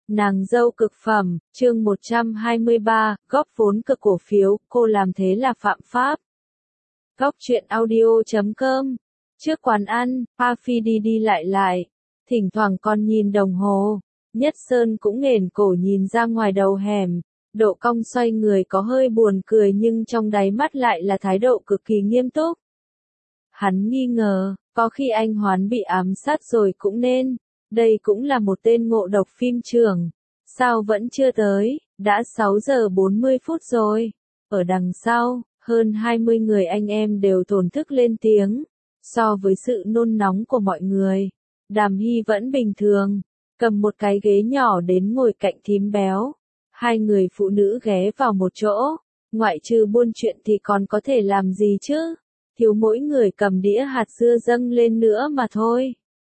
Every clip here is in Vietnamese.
Nàng dâu cực phẩm, chương 123, góp vốn cực cổ phiếu, cô làm thế là phạm pháp. Góc truyện audio.com. Trước quán ăn, Phi đi đi lại, thỉnh thoảng còn nhìn đồng hồ. Nhất Sơn cũng nghển cổ nhìn ra ngoài đầu hẻm, Độ Cong xoay người có hơi buồn cười nhưng trong đáy mắt lại là thái độ cực kỳ nghiêm túc. Hắn nghi ngờ, có khi anh Hoán bị ám sát rồi cũng nên. Đây cũng là một tên ngộ độc phim trường. Sao vẫn chưa tới, đã 6 giờ 40 phút rồi. Ở đằng sau, hơn 20 người anh em đều thổn thức lên tiếng. So với sự nôn nóng của mọi người, Đàm Hy vẫn bình thường, cầm một cái ghế nhỏ đến ngồi cạnh thím béo. Hai người phụ nữ ghé vào một chỗ, ngoại trừ buôn chuyện thì còn có thể làm gì chứ? Thiếu mỗi người cầm đĩa hạt dưa dâng lên nữa mà thôi.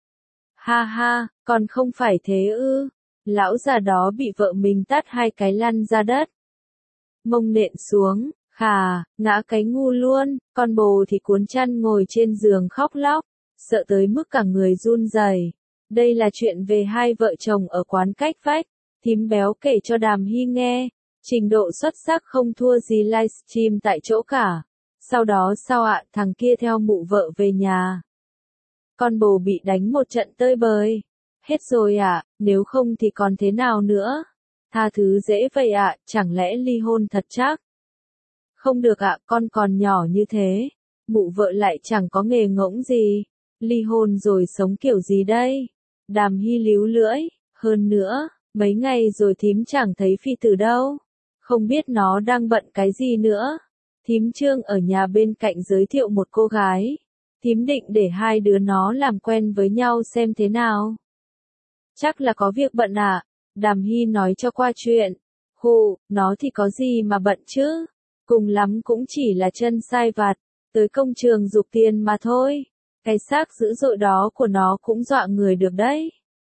Ha ha, còn không phải thế ư? Lão già đó bị vợ mình tát 2 cái lăn ra đất. Mông nện xuống, khà, ngã cái ngu luôn, con bồ thì cuốn chăn ngồi trên giường khóc lóc, sợ tới mức cả người run rẩy. Đây là chuyện về hai vợ chồng ở quán cách vách, thím béo kể cho Đàm Hy nghe, trình độ xuất sắc không thua gì livestream tại chỗ cả. Sau đó sao ạ, thằng kia theo mụ vợ về nhà. Con bồ bị đánh một trận tơi bời. Hết rồi ạ, nếu không thì còn thế nào nữa? Tha thứ dễ vậy ạ, chẳng lẽ ly hôn thật chắc? Không được ạ, con còn nhỏ như thế. Mụ vợ lại chẳng có nghề ngỗng gì. Ly hôn rồi sống kiểu gì đây? Đàm Hy líu lưỡi, hơn nữa, mấy ngày rồi thím chẳng thấy Phi Tử đâu. Không biết nó đang bận cái gì nữa. Thím Trương ở nhà bên cạnh giới thiệu một cô gái. Thím định để hai đứa nó làm quen với nhau xem thế nào. Chắc là có việc bận à? Đàm Hy nói cho qua chuyện. Hù, nó thì có gì mà bận chứ? Cùng lắm cũng chỉ là chân sai vặt, tới công trường giục tiền mà thôi. Cái xác dữ dội đó của nó cũng dọa người được đấy.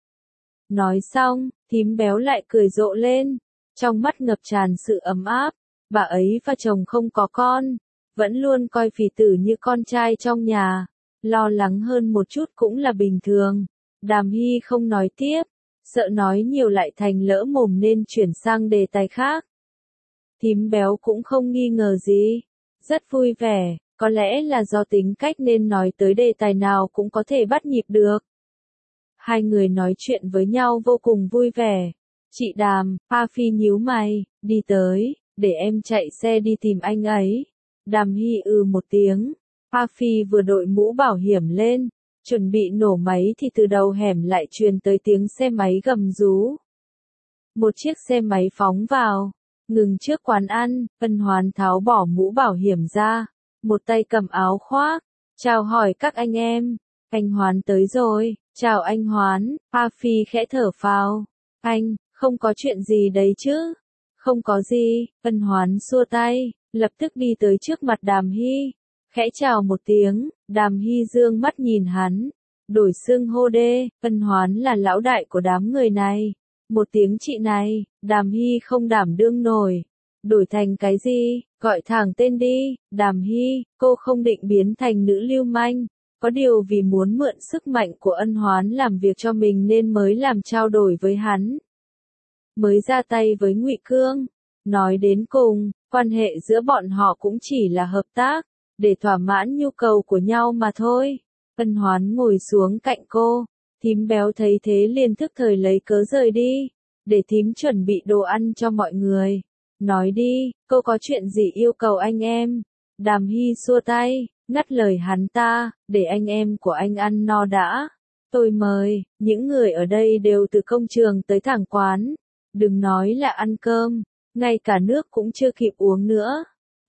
Nói xong, thím béo lại cười rộ lên, trong mắt ngập tràn sự ấm áp. Bà ấy và chồng không có con, vẫn luôn coi Phì Tử như con trai trong nhà, lo lắng hơn một chút cũng là bình thường. Đàm Hy không nói tiếp, sợ nói nhiều lại thành lỡ mồm nên chuyển sang đề tài khác. Thím béo cũng không nghi ngờ gì, rất vui vẻ, có lẽ là do tính cách nên nói tới đề tài nào cũng có thể bắt nhịp được. Hai người nói chuyện với nhau vô cùng vui vẻ. Chị Đàm, Phi nhíu mày, đi tới, để em chạy xe đi tìm anh ấy. Đàm Hy một tiếng. Phi vừa đội mũ bảo hiểm lên, chuẩn bị nổ máy thì từ đầu hẻm lại truyền tới tiếng xe máy gầm rú. Một chiếc xe máy phóng vào, ngừng trước quán ăn, Ân Hoán tháo bỏ mũ bảo hiểm ra, một tay cầm áo khoác, chào hỏi các anh em. Anh Hoán tới rồi, chào anh Hoán. Phi khẽ thở phào. Anh, không có chuyện gì đấy chứ? Không có gì, Ân Hoán xua tay, lập tức đi tới trước mặt Đàm Hy, khẽ chào một tiếng. Đàm Hy dương mắt nhìn hắn, đổi xưng hô đê. Ân Hoán là lão đại của đám người này, một tiếng chị này, Đàm Hy không đảm đương nổi. Đổi thành cái gì, gọi thẳng tên đi. Đàm Hy, cô không định biến thành nữ lưu manh, có điều vì muốn mượn sức mạnh của Ân Hoán làm việc cho mình nên mới làm trao đổi với hắn, mới ra tay với Ngụy Cương. Nói đến cùng, quan hệ giữa bọn họ cũng chỉ là hợp tác, để thỏa mãn nhu cầu của nhau mà thôi. Ân Hoán ngồi xuống cạnh cô, thím béo thấy thế liền thức thời lấy cớ rời đi, để thím chuẩn bị đồ ăn cho mọi người. Nói đi, cô có chuyện gì yêu cầu anh em? Đàm Hy xua tay, ngắt lời hắn ta, để anh em của anh ăn no đã. Tôi mời, những người ở đây đều từ công trường tới thẳng quán. Đừng nói là ăn cơm, ngay cả nước cũng chưa kịp uống nữa.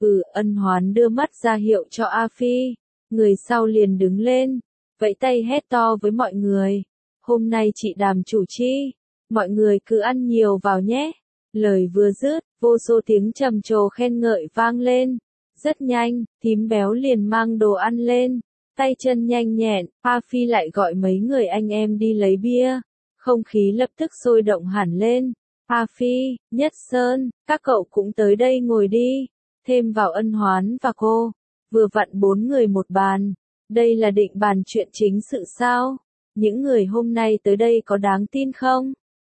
Ân Hoán đưa mắt ra hiệu cho Phi. Người sau liền đứng lên, vẫy tay hét to với mọi người. Hôm nay chị Đàm chủ chi, mọi người cứ ăn nhiều vào nhé. Lời vừa dứt, vô số tiếng trầm trồ khen ngợi vang lên. Rất nhanh, thím béo liền mang đồ ăn lên, tay chân nhanh nhẹn. Phi lại gọi mấy người anh em đi lấy bia. Không khí lập tức sôi động hẳn lên. Phi, Nhất Sơn, các cậu cũng tới đây ngồi đi. Thêm vào Ân Hoán và cô, vừa vặn 4 người một bàn. Đây là định bàn chuyện chính sự sao? Những người hôm nay tới đây có đáng tin không?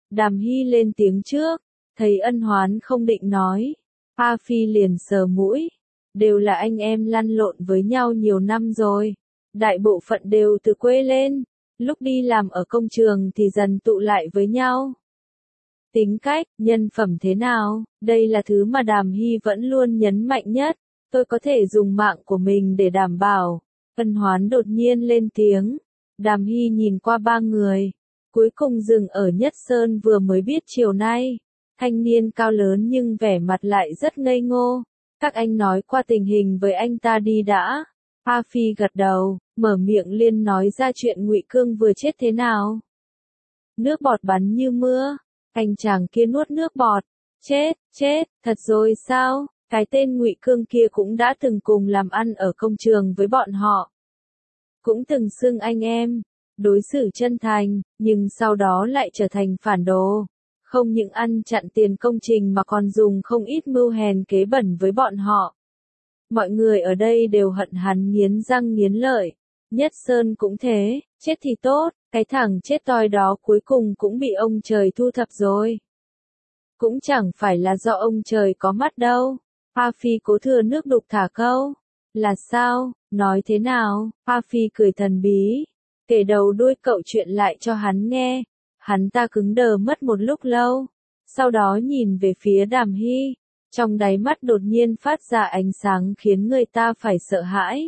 Đàm Hy lên tiếng trước, thấy Ân Hoán không định nói. A Phi liền sờ mũi. Đều là anh em lăn lộn với nhau nhiều năm rồi. Đại bộ phận đều từ quê lên. Lúc đi làm ở công trường thì dần tụ lại với nhau. Tính cách, nhân phẩm thế nào, đây là thứ mà Đàm Hy vẫn luôn nhấn mạnh nhất. Tôi có thể dùng mạng của mình để đảm bảo. Ân Hoán đột nhiên lên tiếng. Đàm Hy nhìn qua ba người. Cuối cùng dừng ở Nhất Sơn vừa mới biết chiều nay. Thanh niên cao lớn nhưng vẻ mặt lại rất ngây ngô. Các anh nói qua tình hình với anh ta đi đã. A Phi gật đầu, mở miệng liên nói ra chuyện Ngụy Cương vừa chết thế nào. Nước bọt bắn như mưa. Anh chàng kia nuốt nước bọt. Chết, thật rồi sao? Cái tên Ngụy Cương kia cũng đã từng cùng làm ăn ở công trường với bọn họ. Cũng từng xưng anh em, đối xử chân thành, nhưng sau đó lại trở thành phản đồ. Không những ăn chặn tiền công trình mà còn dùng không ít mưu hèn kế bẩn với bọn họ. Mọi người ở đây đều hận hắn nghiến răng nghiến lợi. Nhất Sơn cũng thế, chết thì tốt, cái thằng chết toi đó cuối cùng cũng bị ông trời thu thập rồi. Cũng chẳng phải là do ông trời có mắt đâu. A Phi cố thừa nước đục thả câu. Là sao, nói thế nào? A Phi cười thần bí, kể đầu đuôi cậu chuyện lại cho hắn nghe. Hắn ta cứng đờ mất một lúc lâu, sau đó nhìn về phía Đàm Hy, trong đáy mắt đột nhiên phát ra ánh sáng khiến người ta phải sợ hãi.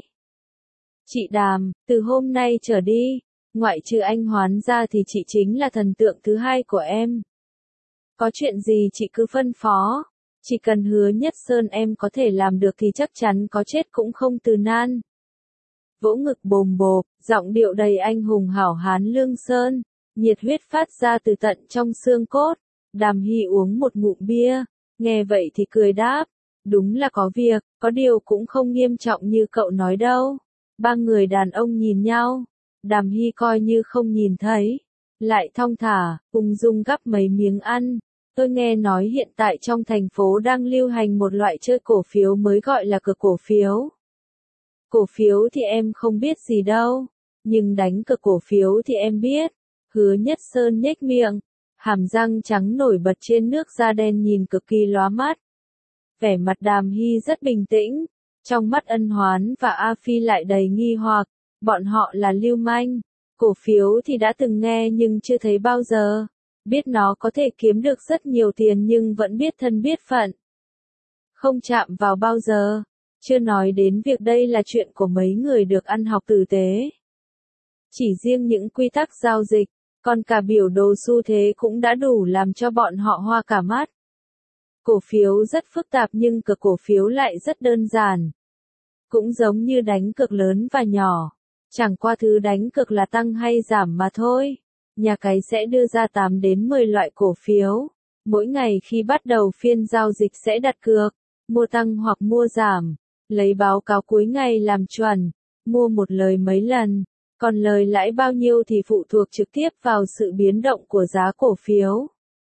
Chị Đàm, từ hôm nay trở đi, ngoại trừ anh Hoán ra thì chị chính là thần tượng thứ hai của em. Có chuyện gì chị cứ phân phó, chỉ cần hứa Nhất Sơn em có thể làm được thì chắc chắn có chết cũng không từ nan. Vỗ ngực bồm bộp, giọng điệu đầy anh hùng hảo hán lương sơn, nhiệt huyết phát ra từ tận trong xương cốt. Đàm Hy uống một ngụm bia, nghe vậy thì cười đáp, đúng là có việc, có điều cũng không nghiêm trọng như cậu nói đâu. Ba người đàn ông nhìn nhau, Đàm Hy coi như không nhìn thấy, lại thong thả, ung dung gắp mấy miếng ăn. Tôi nghe nói hiện tại trong thành phố đang lưu hành một loại chơi cổ phiếu mới gọi là cược cổ phiếu. Cổ phiếu thì em không biết gì đâu, nhưng đánh cược cổ phiếu thì em biết. Hứa Nhất Sơn nhếch miệng, hàm răng trắng nổi bật trên nước da đen nhìn cực kỳ lóa mắt. Vẻ mặt Đàm Hy rất bình tĩnh, trong mắt Ân Hoán và A Phi lại đầy nghi hoặc, bọn họ là lưu manh. Cổ phiếu thì đã từng nghe nhưng chưa thấy bao giờ, biết nó có thể kiếm được rất nhiều tiền nhưng vẫn biết thân biết phận. Không chạm vào bao giờ, chưa nói đến việc đây là chuyện của mấy người được ăn học tử tế. Chỉ riêng những quy tắc giao dịch, còn cả biểu đồ xu thế cũng đã đủ làm cho bọn họ hoa cả mắt. Cổ phiếu rất phức tạp nhưng cược cổ phiếu lại rất đơn giản. Cũng giống như đánh cược lớn và nhỏ, chẳng qua thứ đánh cược là tăng hay giảm mà thôi. Nhà cái sẽ đưa ra 8 đến 10 loại cổ phiếu. Mỗi ngày khi bắt đầu phiên giao dịch sẽ đặt cược, mua tăng hoặc mua giảm, lấy báo cáo cuối ngày làm chuẩn, mua một lời mấy lần, còn lời lãi bao nhiêu thì phụ thuộc trực tiếp vào sự biến động của giá cổ phiếu.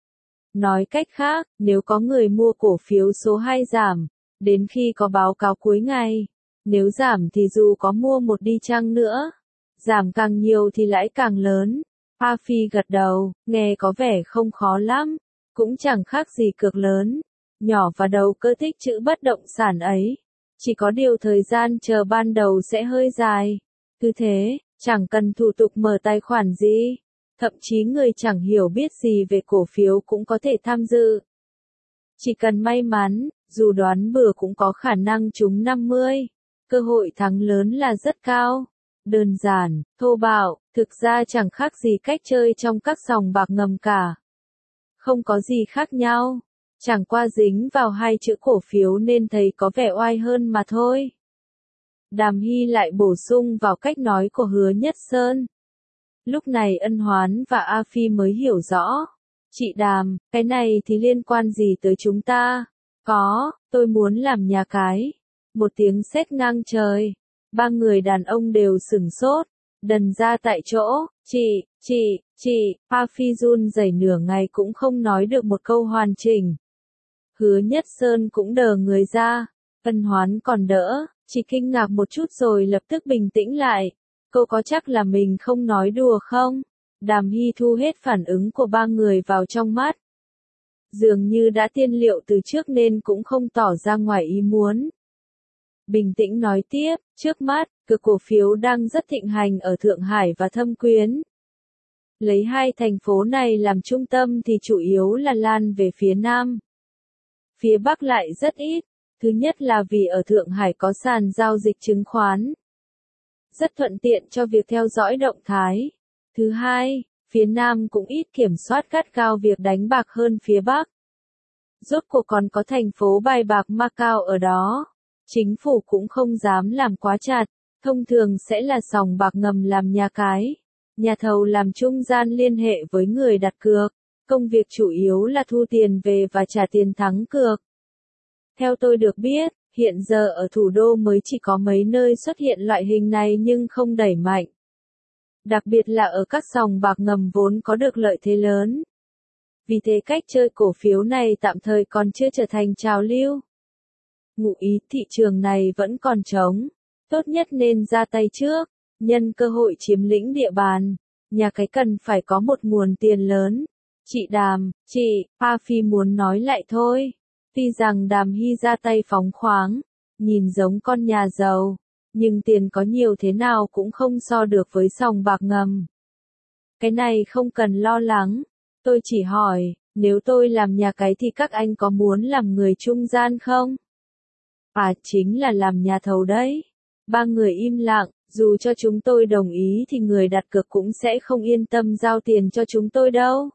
Nói cách khác, nếu có người mua cổ phiếu số 2 giảm, đến khi có báo cáo cuối ngày, nếu giảm thì dù có mua một đi chăng nữa, giảm càng nhiều thì lãi càng lớn. A Phi gật đầu, nghe có vẻ không khó lắm, cũng chẳng khác gì cược lớn, nhỏ và đầu cơ tích trữ bất động sản ấy. Chỉ có điều thời gian chờ ban đầu sẽ hơi dài. Cứ thế, chẳng cần thủ tục mở tài khoản gì. Thậm chí người chẳng hiểu biết gì về cổ phiếu cũng có thể tham dự. Chỉ cần may mắn, dù đoán bừa cũng có khả năng trúng 50. Cơ hội thắng lớn là rất cao. Đơn giản, thô bạo, thực ra chẳng khác gì cách chơi trong các sòng bạc ngầm cả. Không có gì khác nhau. Chẳng qua dính vào hai chữ cổ phiếu nên thấy có vẻ oai hơn mà thôi. Đàm Hy lại bổ sung vào cách nói của Hứa Nhất Sơn. Lúc này Ân Hoán và A Phi mới hiểu rõ. Chị Đàm, cái này thì liên quan gì tới chúng ta? Có, tôi muốn làm nhà cái. Một tiếng sét ngang trời. Ba người đàn ông đều sửng sốt. Đần ra tại chỗ. Chị, A Phi run rẩy nửa ngày cũng không nói được một câu hoàn chỉnh. Hứa Nhất Sơn cũng đờ người ra. Ân Hoán còn đỡ, chỉ kinh ngạc một chút rồi lập tức bình tĩnh lại. Cô có chắc là mình không nói đùa không? Đàm Hy thu hết phản ứng của ba người vào trong mắt. Dường như đã tiên liệu từ trước nên cũng không tỏ ra ngoài ý muốn. Bình tĩnh nói tiếp, trước mắt, cược cổ phiếu đang rất thịnh hành ở Thượng Hải và Thâm Quyến. Lấy hai thành phố này làm trung tâm thì chủ yếu là lan về phía Nam. Phía Bắc lại rất ít. Thứ nhất là vì ở Thượng Hải có sàn giao dịch chứng khoán. Rất thuận tiện cho việc theo dõi động thái. Thứ hai, phía Nam cũng ít kiểm soát gắt gao việc đánh bạc hơn phía Bắc. Rốt cuộc còn có thành phố bài bạc Macau ở đó. Chính phủ cũng không dám làm quá chặt. Thông thường sẽ là sòng bạc ngầm làm nhà cái. Nhà thầu làm trung gian liên hệ với người đặt cược. Công việc chủ yếu là thu tiền về và trả tiền thắng cược. Theo tôi được biết, hiện giờ ở thủ đô mới chỉ có mấy nơi xuất hiện loại hình này nhưng không đẩy mạnh. Đặc biệt là ở các sòng bạc ngầm vốn có được lợi thế lớn. Vì thế cách chơi cổ phiếu này tạm thời còn chưa trở thành trào lưu. Ngụ ý thị trường này vẫn còn trống. Tốt nhất nên ra tay trước, nhân cơ hội chiếm lĩnh địa bàn. Nhà cái cần phải có một nguồn tiền lớn. Chị Đàm, A Phi muốn nói lại thôi. Tuy rằng Đàm Hy ra tay phóng khoáng, nhìn giống con nhà giàu, nhưng tiền có nhiều thế nào cũng không so được với sòng bạc ngầm. Cái này không cần lo lắng, tôi chỉ hỏi, nếu tôi làm nhà cái thì các anh có muốn làm người trung gian không? Chính là làm nhà thầu đấy. Ba người im lặng, dù cho chúng tôi đồng ý thì người đặt cược cũng sẽ không yên tâm giao tiền cho chúng tôi đâu.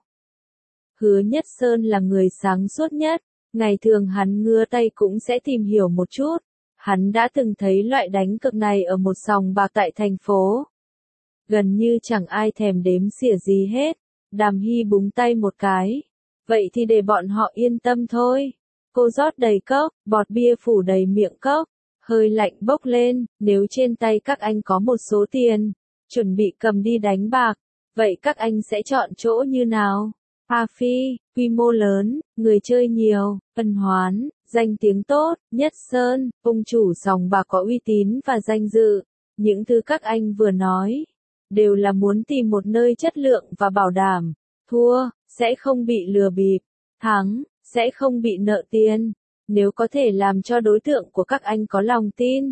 Hứa Nhất Sơn là người sáng suốt nhất. Ngày thường hắn ngứa tay cũng sẽ tìm hiểu một chút. Hắn đã từng thấy loại đánh cược này ở một sòng bạc tại thành phố. Gần như chẳng ai thèm đếm xỉa gì hết. Đàm Hy búng tay một cái. Vậy thì để bọn họ yên tâm thôi. Cô rót đầy cốc, bọt bia phủ đầy miệng cốc. Hơi lạnh bốc lên, nếu trên tay các anh có một số tiền, chuẩn bị cầm đi đánh bạc. Vậy các anh sẽ chọn chỗ như nào? A Phi, quy mô lớn, người chơi nhiều, Ân Hoán, danh tiếng tốt, Nhất Sơn, ông chủ sòng bạc có uy tín và danh dự. Những thứ các anh vừa nói, đều là muốn tìm một nơi chất lượng và bảo đảm. Thua, sẽ không bị lừa bịp. Thắng, sẽ không bị nợ tiền. Nếu có thể làm cho đối tượng của các anh có lòng tin.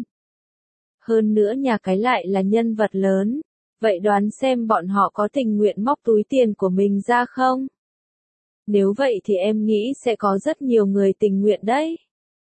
Hơn nữa nhà cái lại là nhân vật lớn. Vậy đoán xem bọn họ có tình nguyện móc túi tiền của mình ra không? Nếu vậy thì em nghĩ sẽ có rất nhiều người tình nguyện đấy.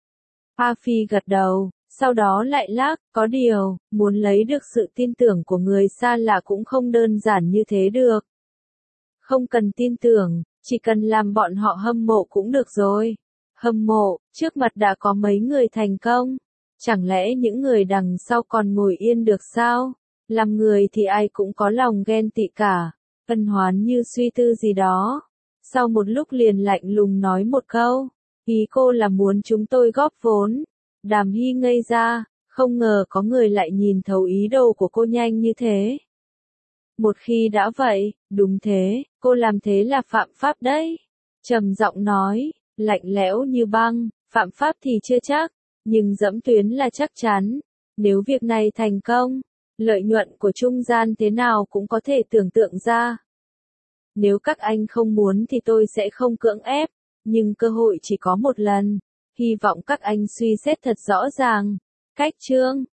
A Phi gật đầu, sau đó lại lắc, có điều, muốn lấy được sự tin tưởng của người xa lạ cũng không đơn giản như thế được. Không cần tin tưởng, chỉ cần làm bọn họ hâm mộ cũng được rồi. Hâm mộ, trước mặt đã có mấy người thành công. Chẳng lẽ những người đằng sau còn ngồi yên được sao? Làm người thì ai cũng có lòng ghen tị cả. Ân Hoán như suy tư gì đó. Sau một lúc liền lạnh lùng nói một câu. Ý cô là muốn chúng tôi góp vốn. Đàm Hy ngây ra, không ngờ có người lại nhìn thấu ý đồ của cô nhanh như thế. Một khi đã vậy, đúng thế, cô làm thế là phạm pháp đấy. Trầm giọng nói, lạnh lẽo như băng, phạm pháp thì chưa chắc, nhưng dẫm tuyến là chắc chắn. Nếu việc này thành công, lợi nhuận của trung gian thế nào cũng có thể tưởng tượng ra. Nếu các anh không muốn thì tôi sẽ không cưỡng ép, nhưng cơ hội chỉ có một lần. Hy vọng các anh suy xét thật rõ ràng. Cách chương